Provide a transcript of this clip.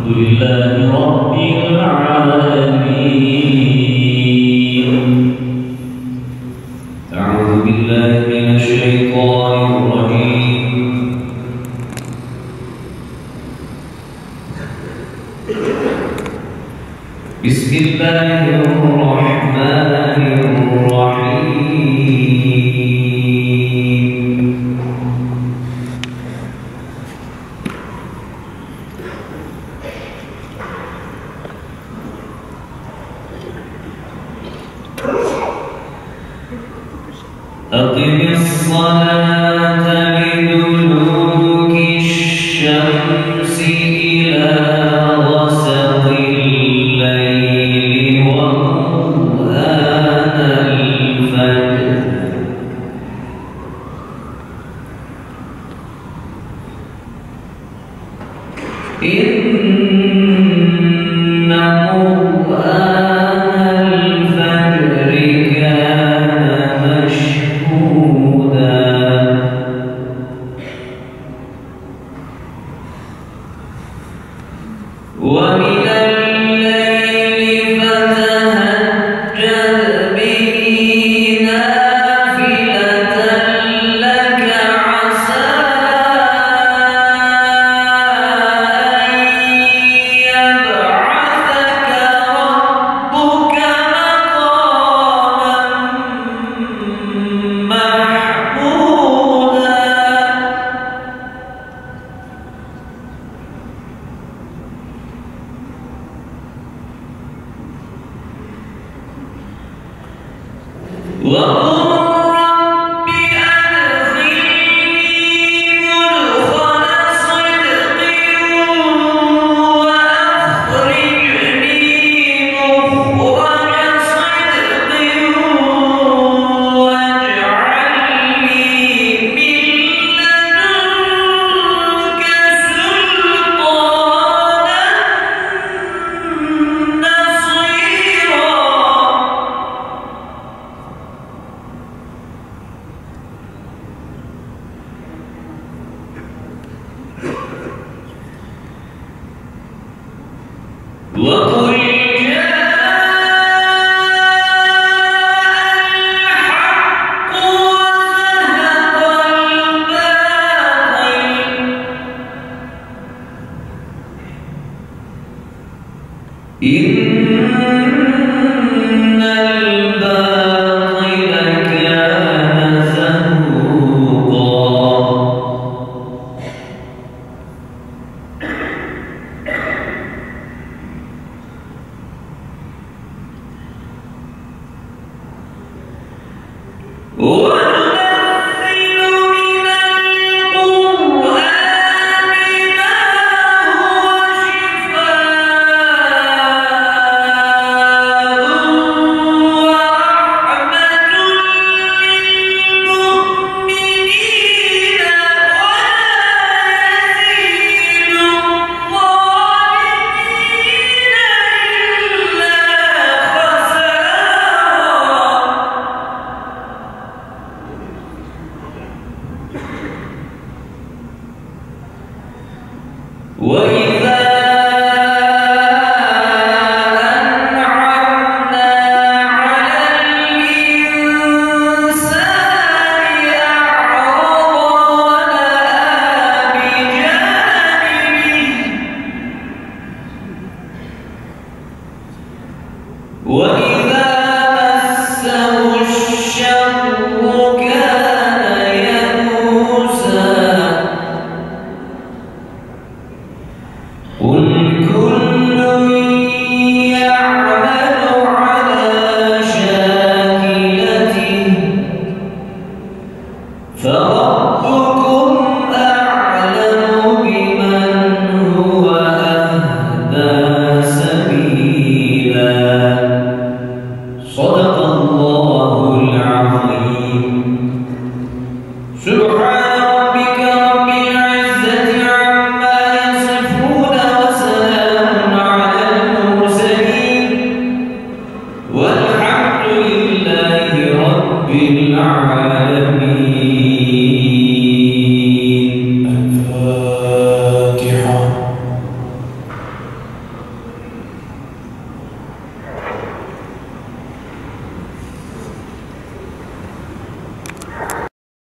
لله رب العالمين. أعوذ بالله من الشيطان الرجيم. بسم الله الرحمن الرحيم. أقم الصلاة لدلوك الشمس إلى غسق الليل وقرآن الفجر إن قرآن الفجر كان مشهودا ومن الليل فتهجد به نافلة لك عسى أن يبعثك ربك مقاما محمودا. وقل رب أدخلني مدخل صدق وأخرجني مخرج صدق واجعل لي من لدنك سلطانا نصيرا. وقل جاء الحق وزهق الباطل إن الباطل كان زهوقا. وننزل من القرآن ما هو شفاء ورحمة للمؤمنين ولا يزيد الظالمين إلا خسارا. وإذا